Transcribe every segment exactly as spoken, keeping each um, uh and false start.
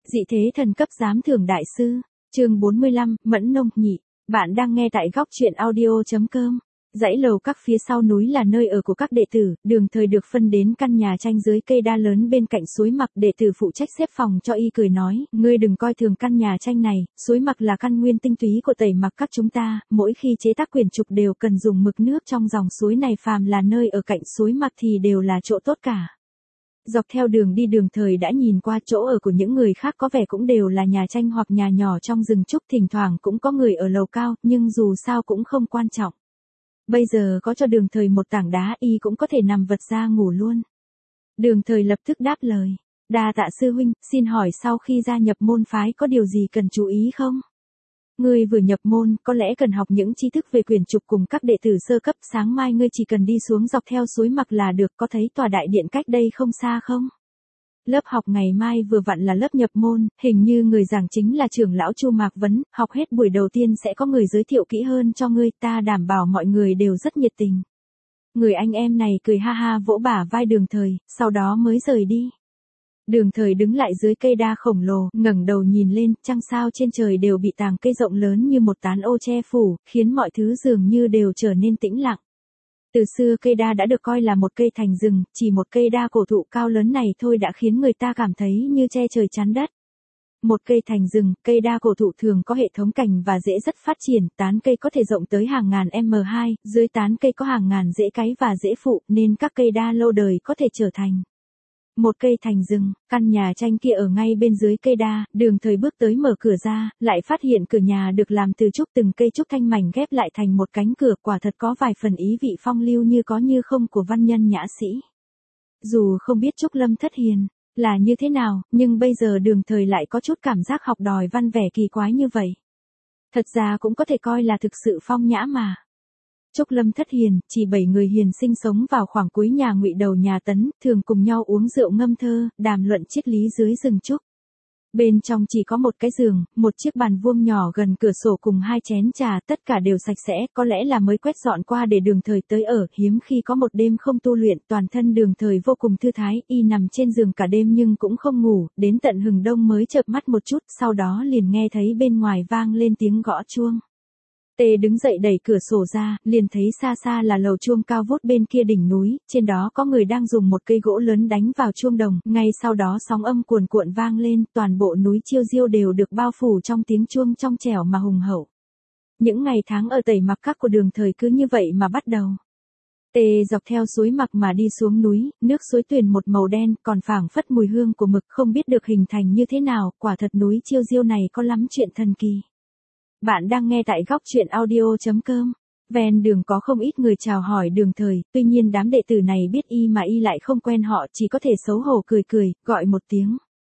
Dị thế thần cấp giám thưởng đại sư, chương bốn mươi lăm, Mẫn Nông Nhị. Bạn đang nghe tại góc truyện audio chấm com. Dãy lầu các phía sau núi là nơi ở của các đệ tử, Đường Thời được phân đến căn nhà tranh dưới cây đa lớn bên cạnh suối Mặc. Đệ tử phụ trách xếp phòng cho y cười nói, ngươi đừng coi thường căn nhà tranh này, suối Mặc là căn nguyên tinh túy của Tẩy Mặc các chúng ta, mỗi khi chế tác quyển trục đều cần dùng mực nước trong dòng suối này, phàm là nơi ở cạnh suối Mặc thì đều là chỗ tốt cả. Dọc theo đường đi Đường Thời đã nhìn qua chỗ ở của những người khác, có vẻ cũng đều là nhà tranh hoặc nhà nhỏ trong rừng trúc, thỉnh thoảng cũng có người ở lầu cao, nhưng dù sao cũng không quan trọng. Bây giờ có cho Đường Thời một tảng đá, y cũng có thể nằm vật ra ngủ luôn. Đường Thời lập tức đáp lời, đa tạ sư huynh, xin hỏi sau khi gia nhập môn phái có điều gì cần chú ý không? Ngươi vừa nhập môn, có lẽ cần học những tri thức về quyển trục cùng các đệ tử sơ cấp, sáng mai ngươi chỉ cần đi xuống dọc theo suối Mặc là được, có thấy tòa đại điện cách đây không xa không? Lớp học ngày mai vừa vặn là lớp nhập môn, hình như người giảng chính là trưởng lão Chu Mạc Vấn, học hết buổi đầu tiên sẽ có người giới thiệu kỹ hơn cho ngươi, ta đảm bảo mọi người đều rất nhiệt tình. Người anh em này cười ha ha vỗ bả vai Đường Thời, sau đó mới rời đi. Đường Thời đứng lại dưới cây đa khổng lồ, ngẩng đầu nhìn lên, trăng sao trên trời đều bị tàng cây rộng lớn như một tán ô che phủ, khiến mọi thứ dường như đều trở nên tĩnh lặng. Từ xưa cây đa đã được coi là một cây thành rừng, chỉ một cây đa cổ thụ cao lớn này thôi đã khiến người ta cảm thấy như che trời chắn đất. Một cây thành rừng, cây đa cổ thụ thường có hệ thống cành và rễ rất phát triển, tán cây có thể rộng tới hàng ngàn em hai, dưới tán cây có hàng ngàn rễ cái và rễ phụ, nên các cây đa lâu đời có thể trở thành một cây thành rừng. Căn nhà tranh kia ở ngay bên dưới cây đa, Đường Thời bước tới mở cửa ra, lại phát hiện cửa nhà được làm từ trúc, từng cây trúc thanh mảnh ghép lại thành một cánh cửa, quả thật có vài phần ý vị phong lưu như có như không của văn nhân nhã sĩ. Dù không biết Trúc Lâm Thất Hiền là như thế nào, nhưng bây giờ Đường Thời lại có chút cảm giác học đòi văn vẻ kỳ quái như vậy. Thật ra cũng có thể coi là thực sự phong nhã mà. Trúc Lâm Thất Hiền, chỉ bảy người hiền sinh sống vào khoảng cuối nhà Ngụy đầu nhà Tấn, thường cùng nhau uống rượu ngâm thơ, đàm luận triết lý dưới rừng trúc. Bên trong chỉ có một cái giường, một chiếc bàn vuông nhỏ gần cửa sổ cùng hai chén trà, tất cả đều sạch sẽ, có lẽ là mới quét dọn qua để Đường Thời tới ở, hiếm khi có một đêm không tu luyện, toàn thân Đường Thời vô cùng thư thái, y nằm trên giường cả đêm nhưng cũng không ngủ, đến tận hừng đông mới chợp mắt một chút, sau đó liền nghe thấy bên ngoài vang lên tiếng gõ chuông. Tê đứng dậy đẩy cửa sổ ra, liền thấy xa xa là lầu chuông cao vút bên kia đỉnh núi, trên đó có người đang dùng một cây gỗ lớn đánh vào chuông đồng, ngay sau đó sóng âm cuồn cuộn vang lên, toàn bộ núi Chiêu Diêu đều được bao phủ trong tiếng chuông trong trẻo mà hùng hậu. Những ngày tháng ở Tẩy Mặc các của Đường Thời cứ như vậy mà bắt đầu. Tê dọc theo suối Mặc mà đi xuống núi, nước suối tuyền một màu đen, còn phảng phất mùi hương của mực, không biết được hình thành như thế nào, quả thật núi Chiêu Diêu này có lắm chuyện thần kỳ. Bạn đang nghe tại góc truyện audio chấm com. Ven đường có không ít người chào hỏi Đường Thời, tuy nhiên đám đệ tử này biết y mà y lại không quen họ, chỉ có thể xấu hổ cười cười, gọi một tiếng.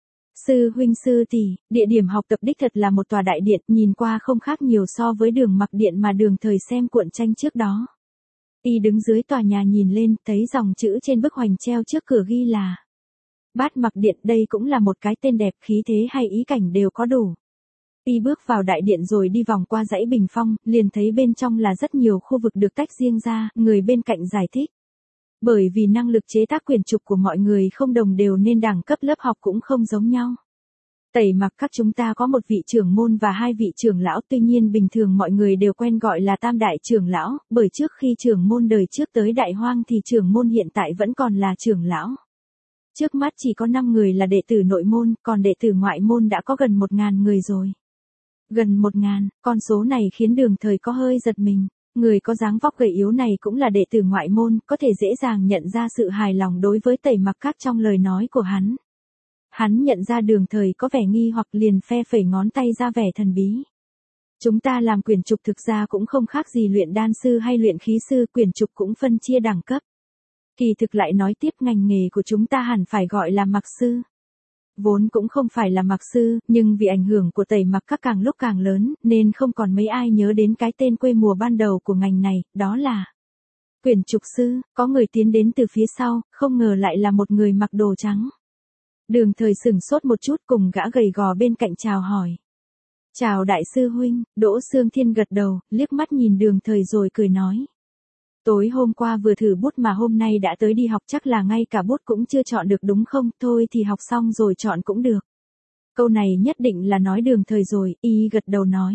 Sư huynh sư tỷ, địa điểm học tập đích thật là một tòa đại điện, nhìn qua không khác nhiều so với Đường Mặc điện mà Đường Thời xem cuộn tranh trước đó. Y đứng dưới tòa nhà nhìn lên, thấy dòng chữ trên bức hoành treo trước cửa ghi là Bát Mặc điện, đây cũng là một cái tên đẹp, khí thế hay ý cảnh đều có đủ. Y bước vào đại điện rồi đi vòng qua dãy bình phong, liền thấy bên trong là rất nhiều khu vực được tách riêng ra, người bên cạnh giải thích. Bởi vì năng lực chế tác quyển trục của mọi người không đồng đều nên đẳng cấp lớp học cũng không giống nhau. Tẩy Mặc các chúng ta có một vị trưởng môn và hai vị trưởng lão, tuy nhiên bình thường mọi người đều quen gọi là tam đại trưởng lão, bởi trước khi trưởng môn đời trước tới Đại Hoang thì trưởng môn hiện tại vẫn còn là trưởng lão. Trước mắt chỉ có năm người là đệ tử nội môn, còn đệ tử ngoại môn đã có gần một ngàn người rồi. Gần một ngàn, con số này khiến Đường Thời có hơi giật mình. Người có dáng vóc gầy yếu này cũng là đệ tử ngoại môn, có thể dễ dàng nhận ra sự hài lòng đối với Tẩy Mặc các trong lời nói của hắn. Hắn nhận ra Đường Thời có vẻ nghi hoặc liền phe phẩy ngón tay ra vẻ thần bí. Chúng ta làm quyển trục thực ra cũng không khác gì luyện đan sư hay luyện khí sư, quyển trục cũng phân chia đẳng cấp. Kỳ thực lại nói tiếp, ngành nghề của chúng ta hẳn phải gọi là mặc sư. Vốn cũng không phải là mặc sư, nhưng vì ảnh hưởng của Tẩy Mặc các càng lúc càng lớn, nên không còn mấy ai nhớ đến cái tên quê mùa ban đầu của ngành này, đó là quyển trục sư. Có người tiến đến từ phía sau, không ngờ lại là một người mặc đồ trắng. Đường Thời sửng sốt một chút, cùng gã gầy gò bên cạnh chào hỏi. Chào đại sư huynh. Đỗ Xương Thiên gật đầu, liếc mắt nhìn Đường Thời rồi cười nói. Tối hôm qua vừa thử bút mà hôm nay đã tới đi học, chắc là ngay cả bút cũng chưa chọn được đúng không? Thôi thì học xong rồi chọn cũng được. Câu này nhất định là nói Đường Thời rồi, y gật đầu nói.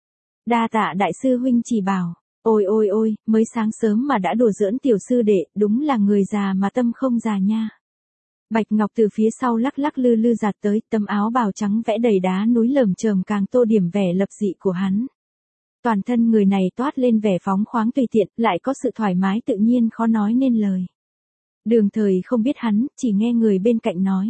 Đa tạ đại sư huynh chỉ bảo. Ôi ôi ôi, mới sáng sớm mà đã đùa giỡn tiểu sư đệ, đúng là người già mà tâm không già nha. Bạch Ngọc từ phía sau lắc lắc lư lư giạt tới, tấm áo bào trắng vẽ đầy đá núi lởm chởm càng tô điểm vẻ lập dị của hắn. Toàn thân người này toát lên vẻ phóng khoáng tùy tiện, lại có sự thoải mái tự nhiên khó nói nên lời. Đường Thời không biết hắn, chỉ nghe người bên cạnh nói.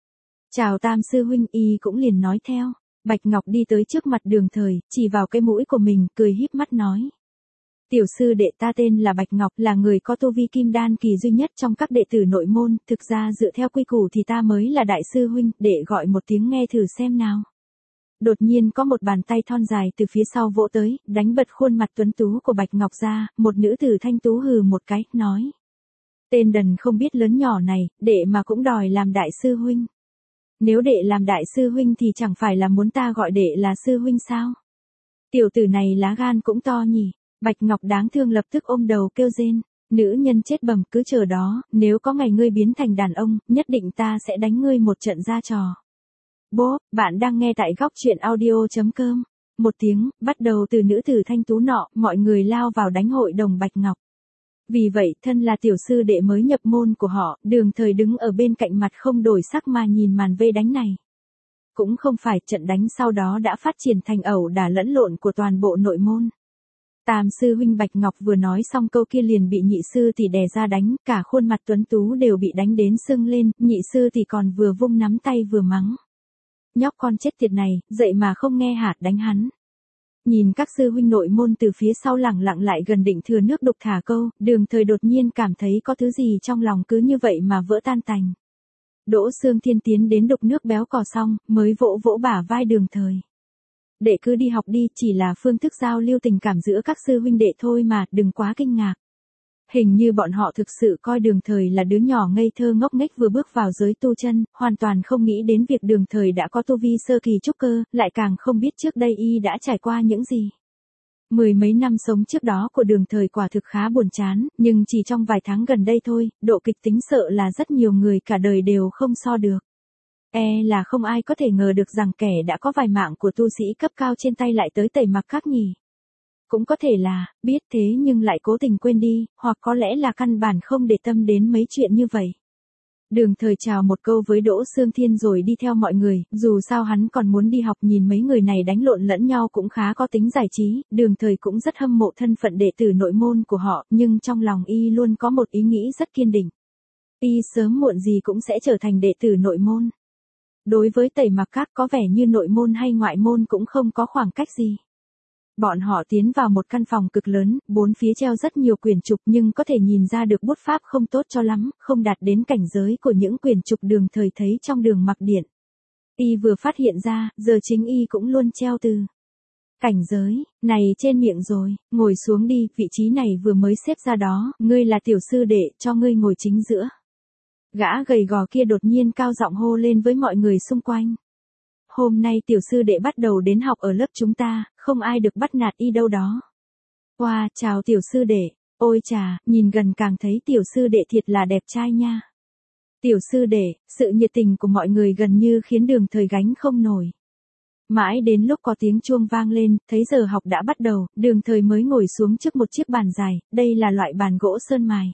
Chào Tam sư huynh, y cũng liền nói theo. Bạch Ngọc đi tới trước mặt Đường Thời, chỉ vào cái mũi của mình, cười híp mắt nói. Tiểu sư đệ ta tên là Bạch Ngọc, là người có tu vi kim đan kỳ duy nhất trong các đệ tử nội môn, thực ra dựa theo quy củ thì ta mới là đại sư huynh, để gọi một tiếng nghe thử xem nào. Đột nhiên có một bàn tay thon dài từ phía sau vỗ tới, đánh bật khuôn mặt tuấn tú của Bạch Ngọc ra, một nữ tử thanh tú hừ một cái, nói. Tên đần không biết lớn nhỏ này, đệ mà cũng đòi làm đại sư huynh. Nếu đệ làm đại sư huynh thì chẳng phải là muốn ta gọi đệ là sư huynh sao? Tiểu tử này lá gan cũng to nhỉ. Bạch Ngọc đáng thương lập tức ôm đầu kêu rên. Nữ nhân chết bầm, cứ chờ đó, nếu có ngày ngươi biến thành đàn ông, nhất định ta sẽ đánh ngươi một trận ra trò. Bố, bạn đang nghe tại góc truyện audio.com. Một tiếng, bắt đầu từ nữ tử thanh tú nọ, mọi người lao vào đánh hội đồng Bạch Ngọc. Vì vậy, thân là tiểu sư đệ mới nhập môn của họ, Đường Thời đứng ở bên cạnh mặt không đổi sắc mà nhìn màn vây đánh này. Cũng không phải trận đánh sau đó đã phát triển thành ẩu đả lẫn lộn của toàn bộ nội môn. Tam sư huynh Bạch Ngọc vừa nói xong câu kia liền bị nhị sư tỷ đè ra đánh, cả khuôn mặt tuấn tú đều bị đánh đến sưng lên, nhị sư tỷ còn vừa vung nắm tay vừa mắng. Nhóc con chết tiệt này, dậy mà không nghe hạt đánh hắn. Nhìn các sư huynh nội môn từ phía sau lẳng lặng lại gần định thừa nước đục thả câu, Đường Thời đột nhiên cảm thấy có thứ gì trong lòng cứ như vậy mà vỡ tan tành. Đỗ Xương Thiên tiến đến đục nước béo cò xong, mới vỗ vỗ bả vai Đường Thời. Đệ cứ đi học đi, chỉ là phương thức giao lưu tình cảm giữa các sư huynh đệ thôi mà, đừng quá kinh ngạc. Hình như bọn họ thực sự coi Đường Thời là đứa nhỏ ngây thơ ngốc nghếch vừa bước vào giới tu chân, hoàn toàn không nghĩ đến việc Đường Thời đã có tu vi sơ kỳ trúc cơ, lại càng không biết trước đây y đã trải qua những gì. Mười mấy năm sống trước đó của Đường Thời quả thực khá buồn chán, nhưng chỉ trong vài tháng gần đây thôi, độ kịch tính sợ là rất nhiều người cả đời đều không so được. E là không ai có thể ngờ được rằng kẻ đã có vài mạng của tu sĩ cấp cao trên tay lại tới tẩy mặc các nhỉ. Cũng có thể là, biết thế nhưng lại cố tình quên đi, hoặc có lẽ là căn bản không để tâm đến mấy chuyện như vậy. Đường Thời chào một câu với Đỗ Xương Thiên rồi đi theo mọi người, dù sao hắn còn muốn đi học, nhìn mấy người này đánh lộn lẫn nhau cũng khá có tính giải trí, Đường Thời cũng rất hâm mộ thân phận đệ tử nội môn của họ, nhưng trong lòng y luôn có một ý nghĩ rất kiên định. Y sớm muộn gì cũng sẽ trở thành đệ tử nội môn. Đối với tẩy mặc các có vẻ như nội môn hay ngoại môn cũng không có khoảng cách gì. Bọn họ tiến vào một căn phòng cực lớn, bốn phía treo rất nhiều quyển trục nhưng có thể nhìn ra được bút pháp không tốt cho lắm, không đạt đến cảnh giới của những quyển trục Đường Thời thấy trong Đường Mặc Điện. Y vừa phát hiện ra, giờ chính y cũng luôn treo từ. Cảnh giới, này trên miệng rồi, ngồi xuống đi, vị trí này vừa mới xếp ra đó, ngươi là tiểu sư đệ, cho ngươi ngồi chính giữa. Gã gầy gò kia đột nhiên cao giọng hô lên với mọi người xung quanh. Hôm nay tiểu sư đệ bắt đầu đến học ở lớp chúng ta, không ai được bắt nạt y đâu đó. Wow, chào tiểu sư đệ, ôi chà, nhìn gần càng thấy tiểu sư đệ thiệt là đẹp trai nha. Tiểu sư đệ, sự nhiệt tình của mọi người gần như khiến Đường Thời gánh không nổi. Mãi đến lúc có tiếng chuông vang lên, thấy giờ học đã bắt đầu, Đường Thời mới ngồi xuống trước một chiếc bàn dài, đây là loại bàn gỗ sơn mài.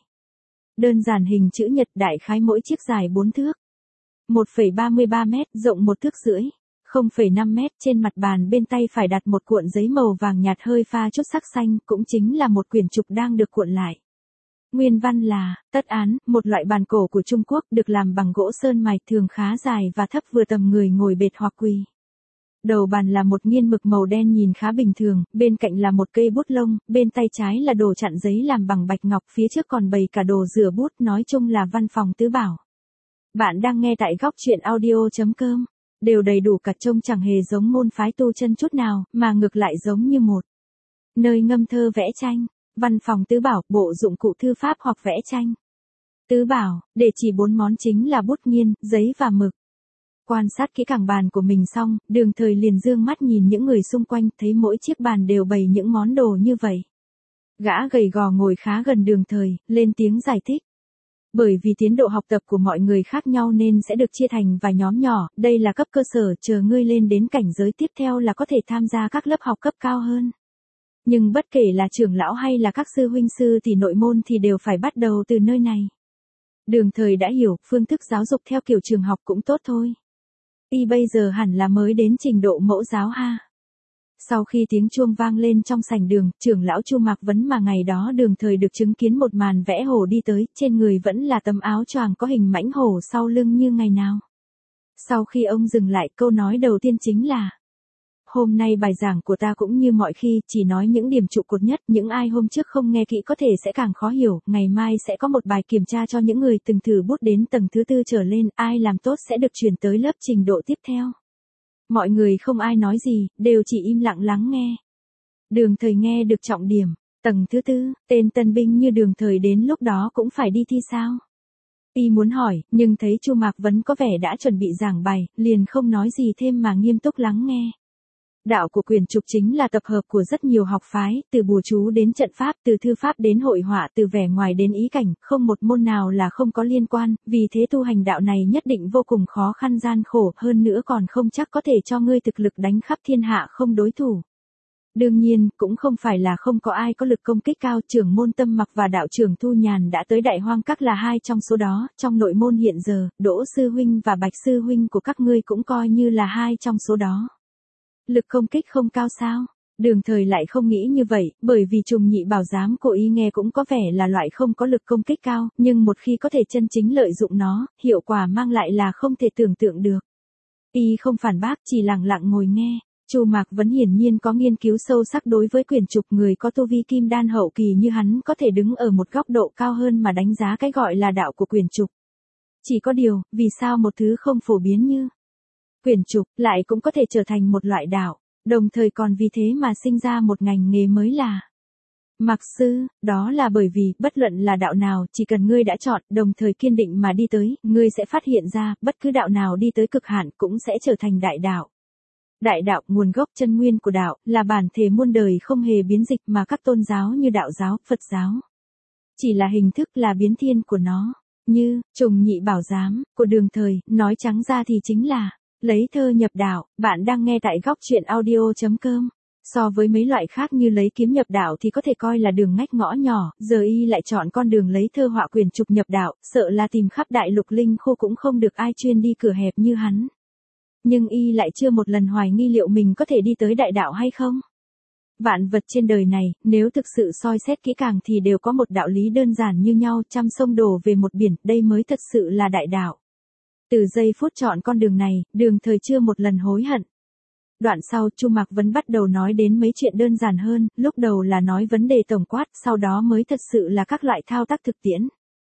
Đơn giản hình chữ nhật, đại khái mỗi chiếc dài bốn thước. một phẩy ba mươi ba mét, rộng một thước rưỡi. không phẩy năm mét, trên mặt bàn bên tay phải đặt một cuộn giấy màu vàng nhạt hơi pha chút sắc xanh, cũng chính là một quyển trục đang được cuộn lại. Nguyên văn là, tất án, một loại bàn cổ của Trung Quốc, được làm bằng gỗ sơn mài, thường khá dài và thấp vừa tầm người ngồi bệt hoặc quỳ. Đầu bàn là một nghiên mực màu đen nhìn khá bình thường, bên cạnh là một cây bút lông, bên tay trái là đồ chặn giấy làm bằng bạch ngọc, phía trước còn bày cả đồ rửa bút, nói chung là văn phòng tứ bảo. Bạn đang nghe tại góc truyện audio.com, đều đầy đủ cả, trông chẳng hề giống môn phái tu chân chút nào, mà ngược lại giống như một nơi ngâm thơ vẽ tranh. Văn phòng tứ bảo, bộ dụng cụ thư pháp hoặc vẽ tranh. Tứ bảo, để chỉ bốn món chính là bút nghiên, giấy và mực. Quan sát kỹ càng bàn của mình xong, Đường Thời liền dương mắt nhìn những người xung quanh, thấy mỗi chiếc bàn đều bày những món đồ như vậy. Gã gầy gò ngồi khá gần Đường Thời, lên tiếng giải thích. Bởi vì tiến độ học tập của mọi người khác nhau nên sẽ được chia thành vài nhóm nhỏ, đây là cấp cơ sở, chờ ngươi lên đến cảnh giới tiếp theo là có thể tham gia các lớp học cấp cao hơn. Nhưng bất kể là trưởng lão hay là các sư huynh sư tỷ nội môn thì đều phải bắt đầu từ nơi này. Đường Thời đã hiểu, phương thức giáo dục theo kiểu trường học cũng tốt thôi. Y bây giờ hẳn là mới đến trình độ mẫu giáo ha. Sau khi tiếng chuông vang lên trong sảnh đường, trưởng lão Chu Mạc Vấn mà ngày đó Đường Thời được chứng kiến một màn vẽ hổ đi tới, trên người vẫn là tấm áo choàng có hình mãnh hổ sau lưng như ngày nào. Sau khi ông dừng lại, câu nói đầu tiên chính là: hôm nay bài giảng của ta cũng như mọi khi, chỉ nói những điểm trụ cột nhất, những ai hôm trước không nghe kỹ có thể sẽ càng khó hiểu, ngày mai sẽ có một bài kiểm tra cho những người từng thử bút đến tầng thứ tư trở lên, ai làm tốt sẽ được chuyển tới lớp trình độ tiếp theo. Mọi người không ai nói gì, đều chỉ im lặng lắng nghe. Đường Thời nghe được trọng điểm, tầng thứ tư, tên tân binh như Đường Thời đến lúc đó cũng phải đi thi sao? Y muốn hỏi, nhưng thấy Chu Mạc Vấn có vẻ đã chuẩn bị giảng bài, liền không nói gì thêm mà nghiêm túc lắng nghe. Đạo của Quyền Trục chính là tập hợp của rất nhiều học phái, từ bùa chú đến trận pháp, từ thư pháp đến hội họa, từ vẻ ngoài đến ý cảnh, không một môn nào là không có liên quan, vì thế tu hành đạo này nhất định vô cùng khó khăn gian khổ, hơn nữa còn không chắc có thể cho ngươi thực lực đánh khắp thiên hạ không đối thủ. Đương nhiên, cũng không phải là không có ai có lực công kích cao, trưởng môn Tâm Mặc và đạo trưởng Thu Nhàn đã tới Đại Hoang Các là hai trong số đó, trong nội môn hiện giờ, Đỗ Sư Huynh và Bạch Sư Huynh của các ngươi cũng coi như là hai trong số đó. Lực công kích không cao sao? Đường Thời lại không nghĩ như vậy, bởi vì Trùng Nhị Bảo Giám của y nghe cũng có vẻ là loại không có lực công kích cao, nhưng một khi có thể chân chính lợi dụng nó, hiệu quả mang lại là không thể tưởng tượng được. Y không phản bác, chỉ lặng lặng ngồi nghe. Chu Mạc Vấn hiển nhiên có nghiên cứu sâu sắc đối với Quyền Trục, người có tu vi kim đan hậu kỳ như hắn có thể đứng ở một góc độ cao hơn mà đánh giá cái gọi là đạo của Quyền Trục. Chỉ có điều, vì sao một thứ không phổ biến như Quyền Trục lại cũng có thể trở thành một loại đạo, đồng thời còn vì thế mà sinh ra một ngành nghề mới là Mạc sư, đó là bởi vì, bất luận là đạo nào, chỉ cần ngươi đã chọn, đồng thời kiên định mà đi tới, ngươi sẽ phát hiện ra, bất cứ đạo nào đi tới cực hạn cũng sẽ trở thành đại đạo. Đại đạo, nguồn gốc chân nguyên của đạo, là bản thể muôn đời không hề biến dịch mà các tôn giáo như đạo giáo, Phật giáo. Chỉ là hình thức là biến thiên của nó, như, Trùng Nhị Bảo Giám, của Đường Thời, nói trắng ra thì chính là lấy thơ nhập đạo. Bạn đang nghe tại góc truyện audio chấm com. So với mấy loại khác như lấy kiếm nhập đạo thì có thể coi là đường ngách ngõ nhỏ, giờ y lại chọn con đường lấy thơ họa Quyền Trục nhập đạo, sợ là tìm khắp đại lục linh khô cũng không được ai chuyên đi cửa hẹp như hắn. Nhưng y lại chưa một lần hoài nghi liệu mình có thể đi tới đại đạo hay không. Vạn vật trên đời này, nếu thực sự soi xét kỹ càng thì đều có một đạo lý đơn giản như nhau, trăm sông đổ về một biển, đây mới thật sự là đại đạo. Từ giây phút chọn con đường này, Đường Thời chưa một lần hối hận. Đoạn sau, Chu Mạc Vấn bắt đầu nói đến mấy chuyện đơn giản hơn, lúc đầu là nói vấn đề tổng quát, sau đó mới thật sự là các loại thao tác thực tiễn.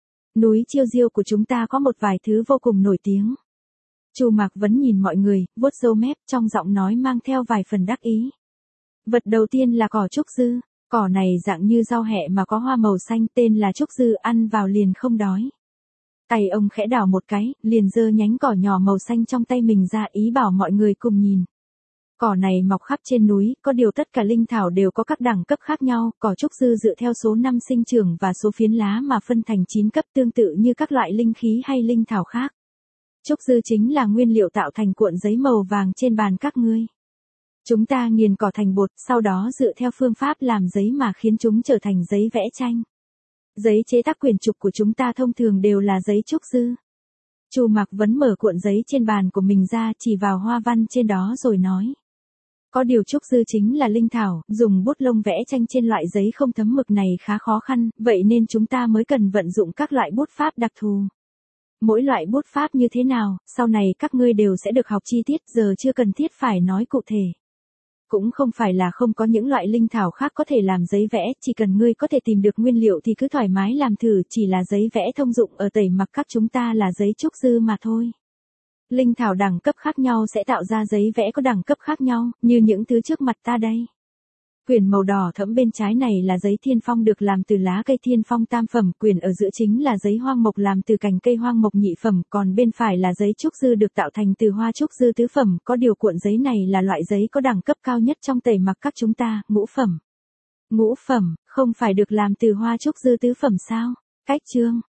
Núi Chiêu Diêu của chúng ta có một vài thứ vô cùng nổi tiếng. Chu Mạc Vấn nhìn mọi người, vuốt râu mép, trong giọng nói mang theo vài phần đắc ý. Vật đầu tiên là cỏ trúc dư, cỏ này dạng như rau hẹ mà có hoa màu xanh, tên là trúc dư, ăn vào liền không đói. Tay ông khẽ đảo một cái, liền giơ nhánh cỏ nhỏ màu xanh trong tay mình ra, ý bảo mọi người cùng nhìn. Cỏ này mọc khắp trên núi, có điều tất cả linh thảo đều có các đẳng cấp khác nhau, cỏ trúc dư dựa theo số năm sinh trưởng và số phiến lá mà phân thành chín cấp, tương tự như các loại linh khí hay linh thảo khác. Trúc dư chính là nguyên liệu tạo thành cuộn giấy màu vàng trên bàn các ngươi. Chúng ta nghiền cỏ thành bột, sau đó dựa theo phương pháp làm giấy mà khiến chúng trở thành giấy vẽ tranh. Giấy chế tác Quyền Trục của chúng ta thông thường đều là giấy trúc dư. Chu Mạc Vấn mở cuộn giấy trên bàn của mình ra, chỉ vào hoa văn trên đó rồi nói. Có điều trúc dư chính là linh thảo, dùng bút lông vẽ tranh trên loại giấy không thấm mực này khá khó khăn, vậy nên chúng ta mới cần vận dụng các loại bút pháp đặc thù. Mỗi loại bút pháp như thế nào, sau này các ngươi đều sẽ được học chi tiết, giờ chưa cần thiết phải nói cụ thể. Cũng không phải là không có những loại linh thảo khác có thể làm giấy vẽ, chỉ cần ngươi có thể tìm được nguyên liệu thì cứ thoải mái làm thử, chỉ là giấy vẽ thông dụng ở Tẩy Mặc Các chúng ta là giấy trúc dư mà thôi. Linh thảo đẳng cấp khác nhau sẽ tạo ra giấy vẽ có đẳng cấp khác nhau, như những thứ trước mặt ta đây. Quyển màu đỏ thẫm bên trái này là giấy thiên phong được làm từ lá cây thiên phong tam phẩm, quyển ở giữa chính là giấy hoang mộc làm từ cành cây hoang mộc nhị phẩm, còn bên phải là giấy trúc dư được tạo thành từ hoa trúc dư tứ phẩm, có điều cuộn giấy này là loại giấy có đẳng cấp cao nhất trong Tẩy Mặc Các chúng ta, ngũ phẩm. Ngũ phẩm, không phải được làm từ hoa trúc dư tứ phẩm sao? Cách chương,